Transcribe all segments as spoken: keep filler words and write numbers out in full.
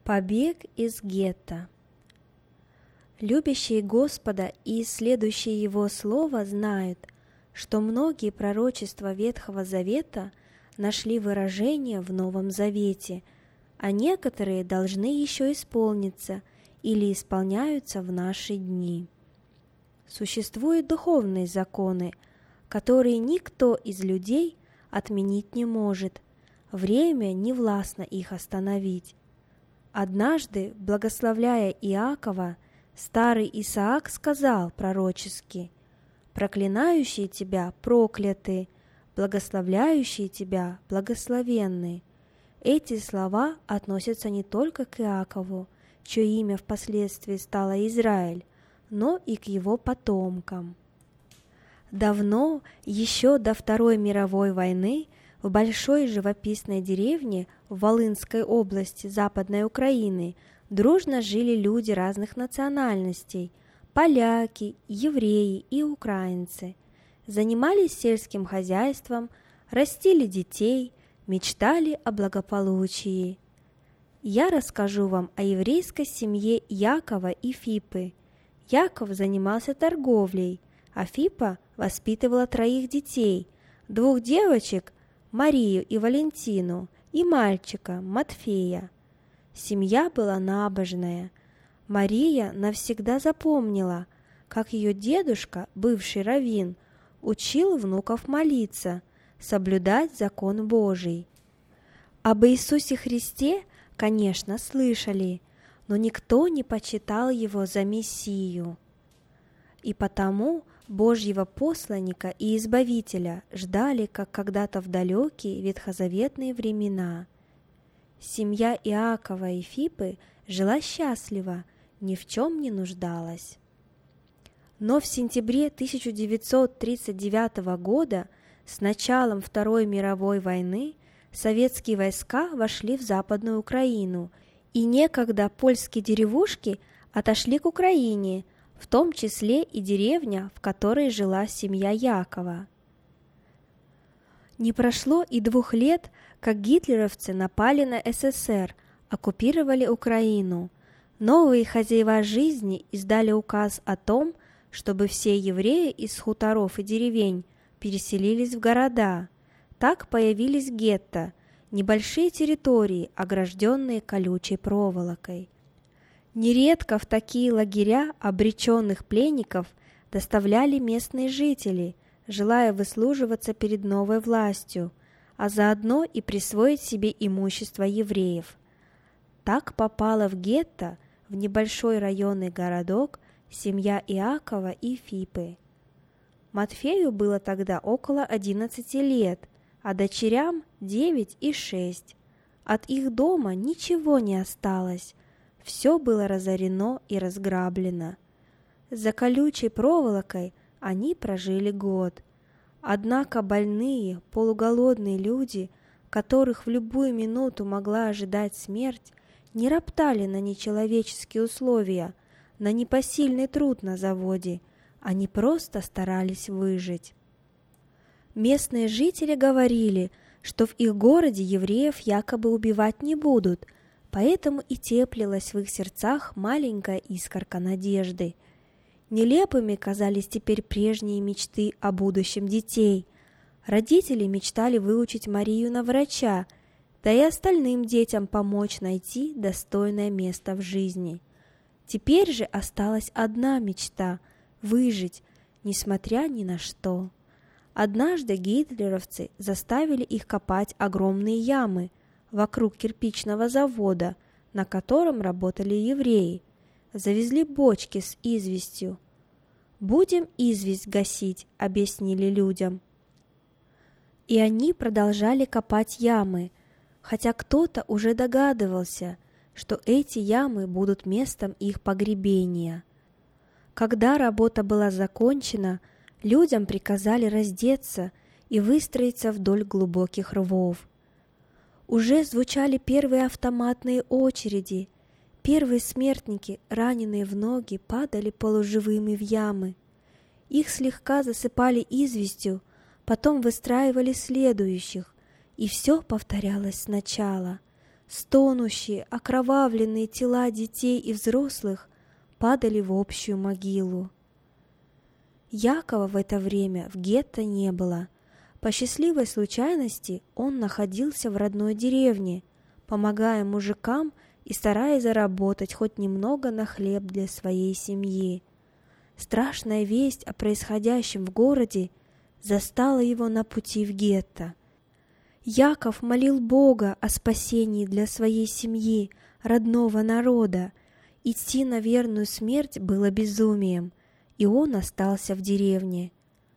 Побег из гетто. Любящие Господа и исследующие Его Слово знают, что многие пророчества Ветхого Завета нашли выражение в Новом Завете, а некоторые должны еще исполниться или исполняются в наши дни. Существуют духовные законы, которые никто из людей отменить не может, время не властно их остановить. Однажды, благословляя Иакова, старый Исаак сказал пророчески: «Проклинающие тебя прокляты, благословляющие тебя благословенны». Эти слова относятся не только к Иакову, чье имя впоследствии стало Израиль, но и к его потомкам. Давно, еще до Второй мировой войны, в большой живописной деревне в Волынской области Западной Украины дружно жили люди разных национальностей – поляки, евреи и украинцы. Занимались сельским хозяйством, растили детей, мечтали о благополучии. Я расскажу вам о еврейской семье Якова и Фипы. Яков занимался торговлей, а Фипа воспитывала троих детей, двух девочек – Марию и Валентину, и мальчика Матфея. Семья была набожная. Мария навсегда запомнила, как ее дедушка, бывший раввин, учил внуков молиться, соблюдать закон Божий. Об Иисусе Христе, конечно, слышали, но никто не почитал его за Мессию. И потому Божьего посланника и избавителя ждали, как когда-то в далекие ветхозаветные времена. Семья Иакова и Фипы жила счастливо, ни в чем не нуждалась. Но в сентябре тысяча девятьсот тридцать девятого года, с началом Второй мировой войны, советские войска вошли в Западную Украину, и некогда польские деревушки отошли к Украине, в том числе и деревня, в которой жила семья Якова. Не прошло и двух лет, как гитлеровцы напали на СССР, оккупировали Украину. Новые хозяева жизни издали указ о том, чтобы все евреи из хуторов и деревень переселились в города. Так появились гетто, небольшие территории, огражденные колючей проволокой. Нередко в такие лагеря обреченных пленников доставляли местные жители, желая выслуживаться перед новой властью, а заодно и присвоить себе имущество евреев. Так попала в гетто, в небольшой районный городок, семья Иакова и Фипы. Матфею было тогда около одиннадцати лет, а дочерям девять и шесть. От их дома ничего не осталось. Все было разорено и разграблено. За колючей проволокой они прожили год. Однако больные, полуголодные люди, которых в любую минуту могла ожидать смерть, не роптали на нечеловеческие условия, на непосильный труд на заводе. Они просто старались выжить. Местные жители говорили, что в их городе евреев якобы убивать не будут, поэтому и теплилась в их сердцах маленькая искорка надежды. Нелепыми казались теперь прежние мечты о будущем детей. Родители мечтали выучить Марию на врача, да и остальным детям помочь найти достойное место в жизни. Теперь же осталась одна мечта – выжить, несмотря ни на что. Однажды гитлеровцы заставили их копать огромные ямы вокруг кирпичного завода, на котором работали евреи. Завезли бочки с известью. «Будем известь гасить», — объяснили людям. И они продолжали копать ямы, хотя кто-то уже догадывался, что эти ямы будут местом их погребения. Когда работа была закончена, людям приказали раздеться и выстроиться вдоль глубоких рвов. Уже звучали первые автоматные очереди. Первые смертники, раненые в ноги, падали полуживыми в ямы. Их слегка засыпали известью, потом выстраивали следующих, и все повторялось сначала. стонущие, окровавленные тела детей и взрослых падали в общую могилу. Якова в это время в гетто не было. По счастливой случайности он находился в родной деревне, помогая мужикам и стараясь заработать хоть немного на хлеб для своей семьи. Страшная весть о происходящем в городе застала его на пути в гетто. Яков молил Бога о спасении для своей семьи, родного народа. Идти на верную смерть было безумием, и он остался в деревне.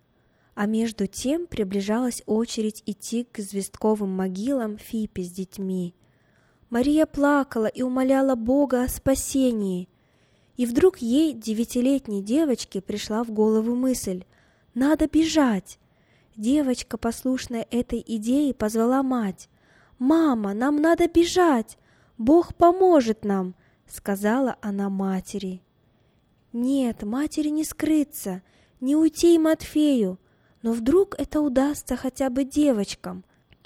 А между тем приближалась очередь идти к известковым могилам Фипи с детьми. Мария плакала и умоляла Бога о спасении. И вдруг ей, девятилетней девочке, пришла в голову мысль: «Надо бежать!» Девочка, послушная этой идее, позвала мать. «Мама, нам надо бежать! Бог поможет нам!» — сказала она матери. Нет, матери не скрыться, не уйти и Матфею, но вдруг это удастся хотя бы девочкам.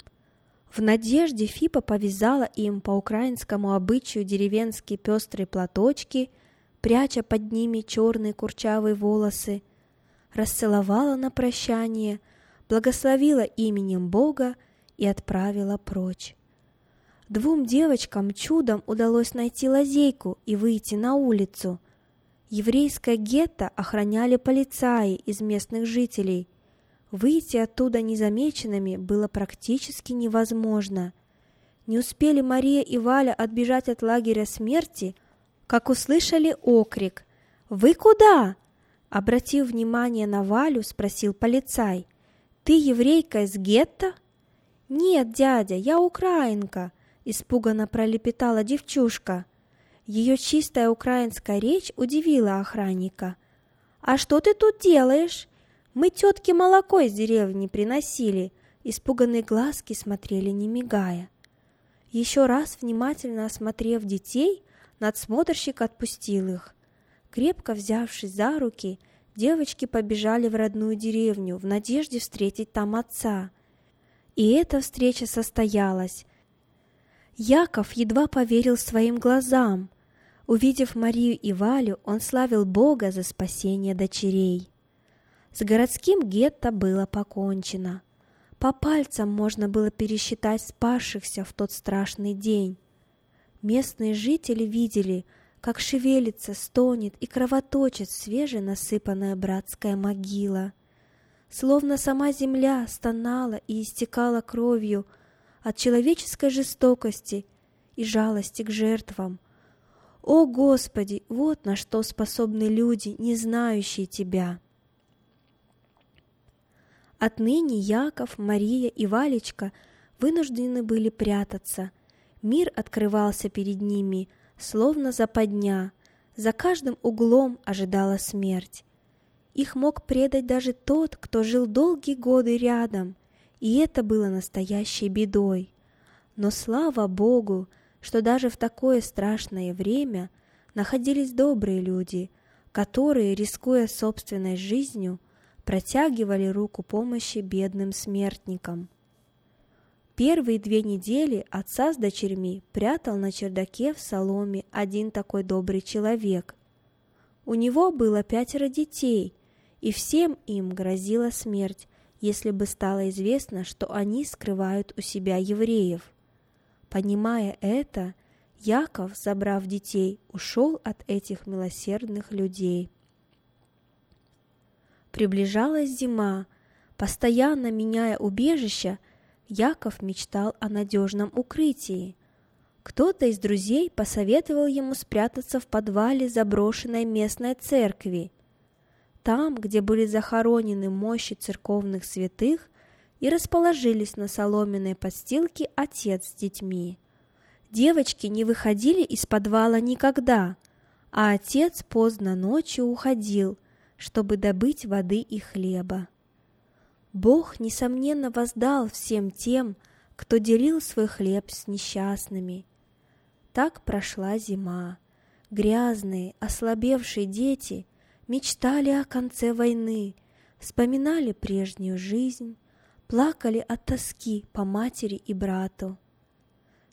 В надежде Фипа повязала им по украинскому обычаю деревенские пестрые платочки, пряча под ними черные курчавые волосы, расцеловала на прощание, благословила именем Бога и отправила прочь. Двум девочкам чудом удалось найти лазейку и выйти на улицу. Еврейское гетто охраняли полицаи из местных жителей. Выйти оттуда незамеченными было практически невозможно. Не успели Мария и Валя отбежать от лагеря смерти, как услышали окрик: «Вы куда?» Обратив внимание на Валю, спросил полицай: «Ты еврейка из гетто?» «Нет, дядя, я украинка», — испуганно пролепетала девчушка. Ее чистая украинская речь удивила охранника. «А что ты тут делаешь? Мы тетке молоко из деревни приносили». Испуганные глазки смотрели, не мигая. Еще раз внимательно осмотрев детей, надсмотрщик отпустил их. Крепко взявшись за руки, девочки побежали в родную деревню в надежде встретить там отца. И эта встреча состоялась. Яков едва поверил своим глазам. Увидев Марию и Валю, он славил Бога за спасение дочерей. С городским гетто было покончено. По пальцам можно было пересчитать спасшихся в тот страшный день. Местные жители видели, как шевелится, стонет и кровоточит свеженасыпанная братская могила. Словно сама земля стонала и истекала кровью от человеческой жестокости и жалости к жертвам. О, Господи, вот на что способны люди, не знающие Тебя! Отныне Яков, Мария и Валечка вынуждены были прятаться. Мир открывался перед ними, словно западня. За каждым углом ожидала смерть. Их мог предать даже тот, кто жил долгие годы рядом, и это было настоящей бедой. Но слава Богу, что даже в такое страшное время находились добрые люди, которые, рискуя собственной жизнью, протягивали руку помощи бедным смертникам. Первые две недели отца с дочерьми прятал на чердаке в соломе один такой добрый человек. У него было пятеро детей, и всем им грозила смерть, если бы стало известно, что они скрывают у себя евреев. Понимая это, Яков, забрав детей, ушел от этих милосердных людей. Приближалась зима. Постоянно меняя убежище, Яков мечтал о надежном укрытии. Кто-то из друзей посоветовал ему спрятаться в подвале заброшенной местной церкви. Там, где были захоронены мощи церковных святых, и расположились на соломенной подстилке отец с детьми. Девочки не выходили из подвала никогда, а отец поздно ночью уходил, чтобы добыть воды и хлеба. Бог, несомненно, воздал всем тем, кто делил свой хлеб с несчастными. Так прошла зима. Грязные, ослабевшие дети мечтали о конце войны, вспоминали прежнюю жизнь, плакали от тоски по матери и брату.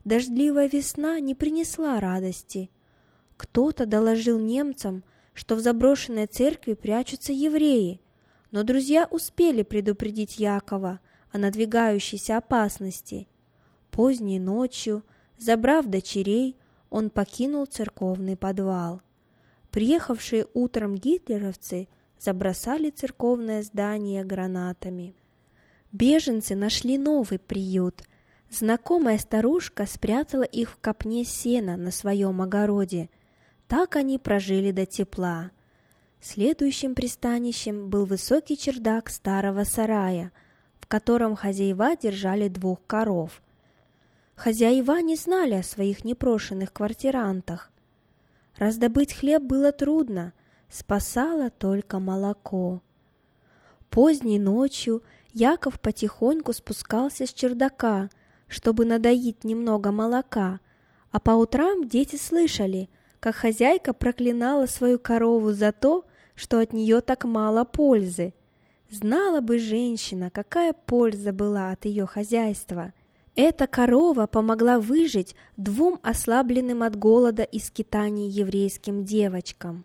дождливая весна не принесла радости. Кто-то доложил немцам, что в заброшенной церкви прячутся евреи, но друзья успели предупредить Якова о надвигающейся опасности. Поздней ночью, забрав дочерей, он покинул церковный подвал. Приехавшие утром гитлеровцы забросали церковное здание гранатами. Беженцы нашли новый приют. Знакомая старушка спрятала их в копне сена на своем огороде. Так они прожили до тепла. Следующим пристанищем был высокий чердак старого сарая, в котором хозяева держали двух коров. Хозяева не знали о своих непрошенных квартирантах. Раздобыть хлеб было трудно, спасало только молоко. Поздней ночью Яков потихоньку спускался с чердака, чтобы надоить немного молока, а по утрам дети слышали, как хозяйка проклинала свою корову за то, что от нее так мало пользы. Знала бы женщина, какая польза была от ее хозяйства. Эта корова помогла выжить двум ослабленным от голода и скитаний еврейским девочкам.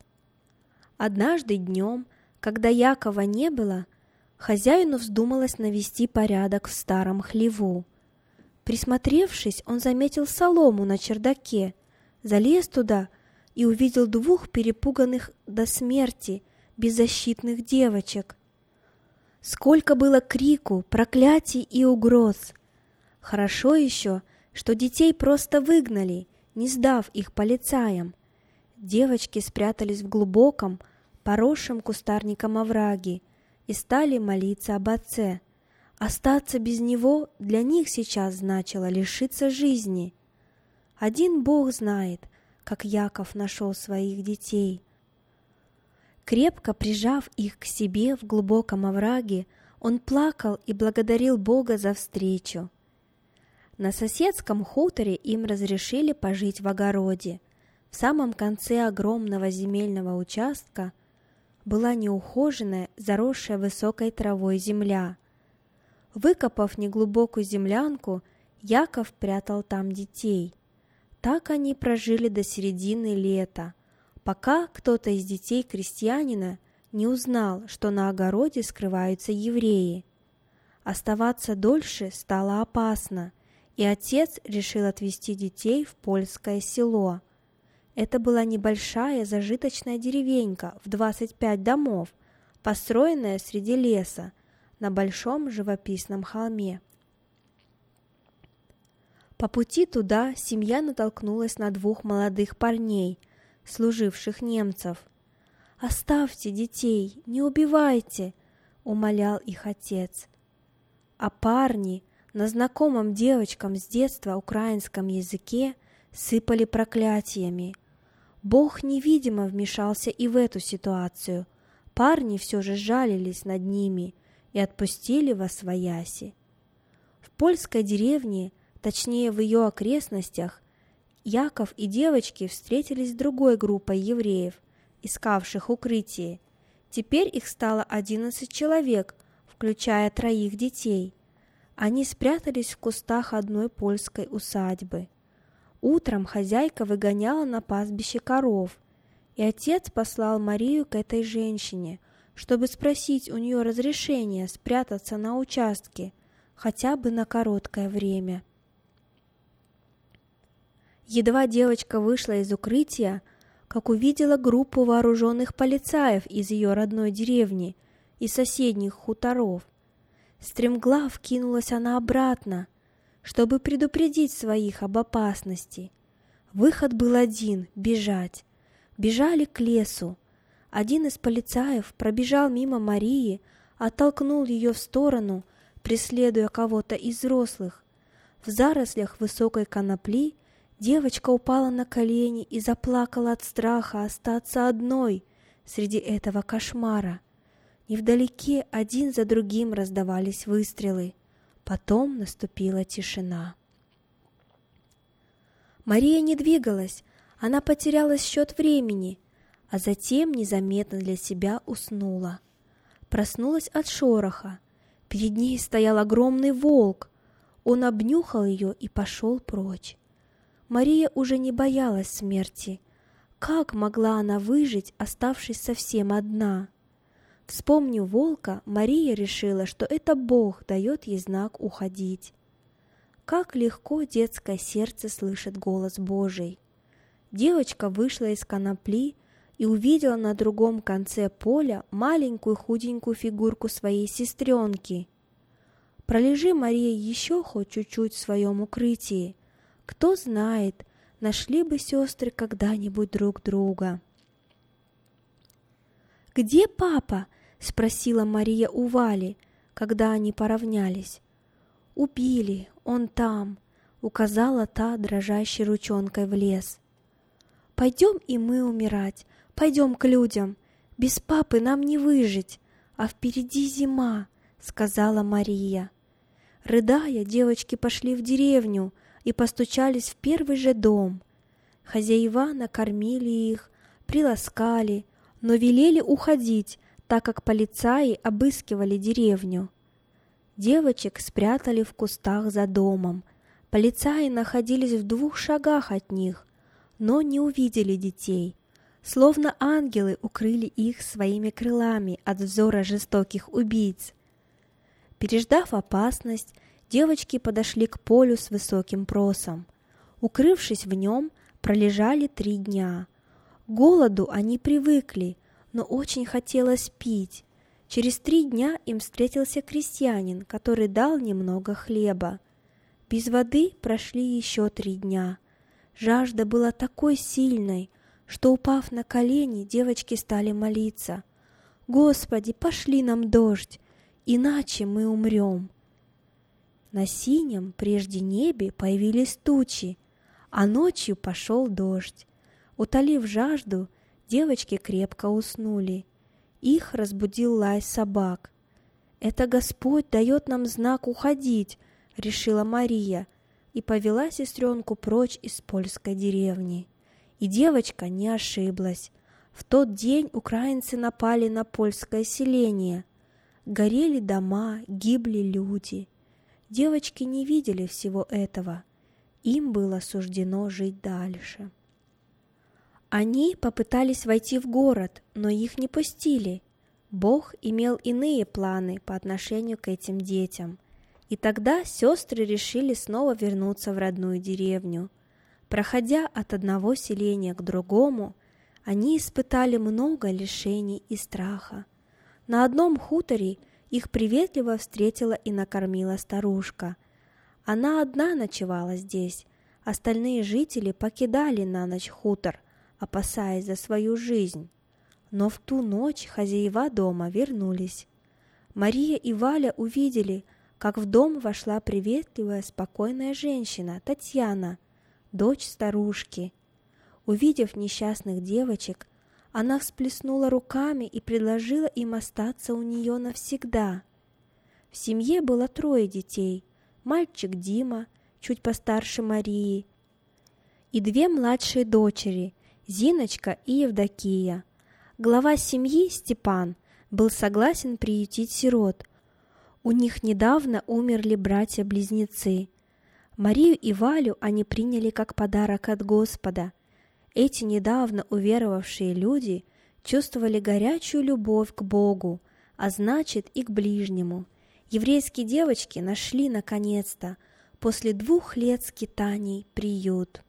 Однажды днем, когда Якова не было, хозяину вздумалось навести порядок в старом хлеву. Присмотревшись, он заметил солому на чердаке, залез туда и увидел двух перепуганных до смерти беззащитных девочек. Сколько было крику, проклятий и угроз! Хорошо еще, что детей просто выгнали, не сдав их полицаям. Девочки спрятались в глубоком, поросшем кустарником овраге и стали молиться об отце. Остаться без него для них сейчас значило лишиться жизни. Один Бог знает, как Яков нашел своих детей. Крепко прижав их к себе в глубоком овраге, он плакал и благодарил Бога за встречу. На соседском хуторе им разрешили пожить в огороде. В самом конце огромного земельного участка была неухоженная, заросшая высокой травой земля. Выкопав неглубокую землянку, Яков прятал там детей. Так они прожили до середины лета, пока кто-то из детей крестьянина не узнал, что на огороде скрываются евреи. Оставаться дольше стало опасно, и отец решил отвезти детей в польское село. Это была небольшая зажиточная деревенька в двадцать пять домов, построенная среди леса, на большом живописном холме. По пути туда семья натолкнулась на двух молодых парней, служивших немцев. «Оставьте детей, не убивайте!» — умолял их отец. А парни на знакомом девочкам с детства украинском языке сыпали проклятиями. Бог невидимо вмешался и в эту ситуацию. Парни все же жалились над ними и отпустили восвояси. В польской деревне, точнее в ее окрестностях, Яков и девочки встретились с другой группой евреев, искавших укрытие. Теперь их стало одиннадцать человек, включая троих детей. Они спрятались в кустах одной польской усадьбы. Утром хозяйка выгоняла на пастбище коров, и отец послал Марию к этой женщине, чтобы спросить у нее разрешения спрятаться на участке, хотя бы на короткое время. Едва девочка вышла из укрытия, как увидела группу вооруженных полицаев из ее родной деревни и соседних хуторов. Стремглав кинулась она обратно, чтобы предупредить своих об опасности. Выход был один — бежать. Бежали к лесу. Один из полицаев пробежал мимо Марии, оттолкнул ее в сторону, преследуя кого-то из взрослых. В зарослях высокой конопли девочка упала на колени и заплакала от страха остаться одной среди этого кошмара. Невдалеке один за другим раздавались выстрелы. Потом наступила тишина. Мария не двигалась, она потеряла счет времени, а затем незаметно для себя уснула. Проснулась от шороха. Перед ней стоял огромный волк. Он обнюхал ее и пошел прочь. Мария уже не боялась смерти. Как могла она выжить, оставшись совсем одна? Вспомнив волка, Мария решила, что это Бог дает ей знак уходить. Как легко детское сердце слышит голос Божий. Девочка вышла из конопли и увидела на другом конце поля маленькую худенькую фигурку своей сестренки. Пролежи Мария еще хоть чуть-чуть в своем укрытии, кто знает, нашли бы сестры когда-нибудь друг друга. «Где папа?» — спросила Мария у Вали, когда они поравнялись. «Убили, он там», — указала та дрожащей ручонкой в лес. «Пойдем и мы умирать, пойдем к людям, без папы нам не выжить, а впереди зима», — сказала Мария. Рыдая, девочки пошли в деревню и постучались в первый же дом. Хозяева накормили их, приласкали, но велели уходить, так как полицаи обыскивали деревню. Девочек спрятали в кустах за домом. Полицаи находились в двух шагах от них, но не увидели детей. Словно ангелы укрыли их своими крылами от взора жестоких убийц. Переждав опасность, девочки подошли к полю с высоким просом. Укрывшись в нем, пролежали три дня. К голоду они привыкли, но очень хотелось пить. Через три дня им встретился крестьянин, который дал немного хлеба. Без воды прошли еще три дня. Жажда была такой сильной, что, упав на колени, девочки стали молиться: «Господи, пошли нам дождь, иначе мы умрем». На синем прежде небе появились тучи, а ночью пошел дождь. Утолив жажду, девочки крепко уснули. Их разбудил лай собак. «Это Господь дает нам знак уходить», — решила Мария, и повела сестренку прочь из польской деревни. И девочка не ошиблась. В тот день украинцы напали на польское селение. Горели дома, гибли люди. Девочки не видели всего этого. Им было суждено жить дальше. Они попытались войти в город, но их не пустили. Бог имел иные планы по отношению к этим детям. И тогда сестры решили снова вернуться в родную деревню. Проходя от одного селения к другому, они испытали много лишений и страха. На одном хуторе их приветливо встретила и накормила старушка. Она одна ночевала здесь, остальные жители покидали на ночь хутор, опасаясь за свою жизнь. Но в ту ночь хозяева дома вернулись. Мария и Валя увидели, как в дом вошла приветливая, спокойная женщина, Татьяна, дочь старушки. Увидев несчастных девочек, она всплеснула руками и предложила им остаться у нее навсегда. В семье было трое детей: мальчик Дима, чуть постарше Марии, и две младшие дочери, Зиночка и Евдокия. Глава семьи, Степан, был согласен приютить сирот. У них недавно умерли братья-близнецы. Марию и Валю они приняли как подарок от Господа. Эти недавно уверовавшие люди чувствовали горячую любовь к Богу, а значит и к ближнему. Еврейские девочки нашли, наконец-то, после двух лет скитаний, приют.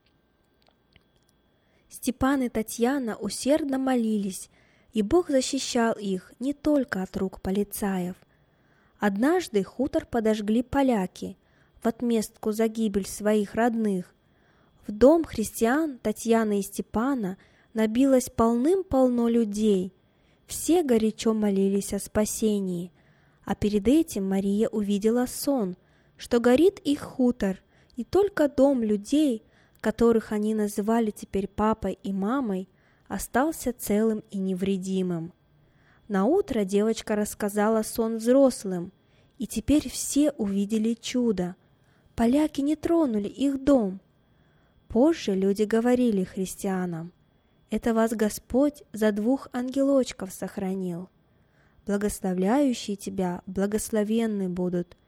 Степан и Татьяна усердно молились, и Бог защищал их не только от рук полицаев. Однажды хутор подожгли поляки в отместку за гибель своих родных. В дом христиан Татьяны и Степана набилось полным-полно людей. Все горячо молились о спасении, а перед этим Мария увидела сон, что горит их хутор, и только дом людей, которых они называли теперь папой и мамой, остался целым и невредимым. Наутро девочка рассказала сон взрослым, и теперь все увидели чудо. Поляки не тронули их дом. Позже люди говорили христианам: «Это вас Господь за двух ангелочков сохранил. Благословляющие тебя благословенны будут,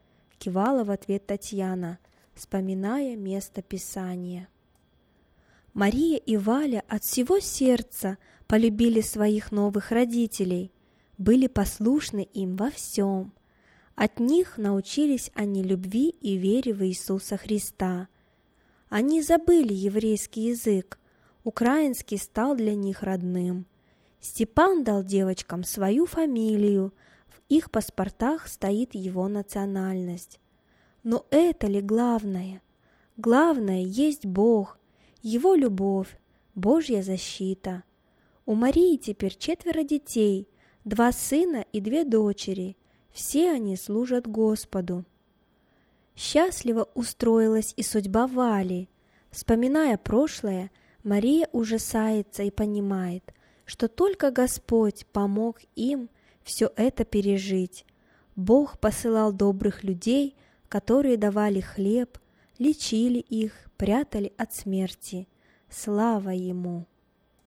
кивала в ответ Татьяна, вспоминая место Писания. Мария и Валя от всего сердца полюбили своих новых родителей, были послушны им во всем. От них научились они любви и вере в Иисуса Христа. Они забыли еврейский язык, украинский стал для них родным. Степан дал девочкам свою фамилию, в их паспортах стоит его национальность. Но это ли главное? Главное есть Бог, Его любовь, Божья защита. У Марии теперь четверо детей, два сына и две дочери. Все они служат Господу. Счастливо устроилась и судьба Вали. Вспоминая прошлое, Мария ужасается и понимает, что только Господь помог им все это пережить. Бог посылал добрых людей, которые давали хлеб, лечили их, прятали от смерти. Слава Ему!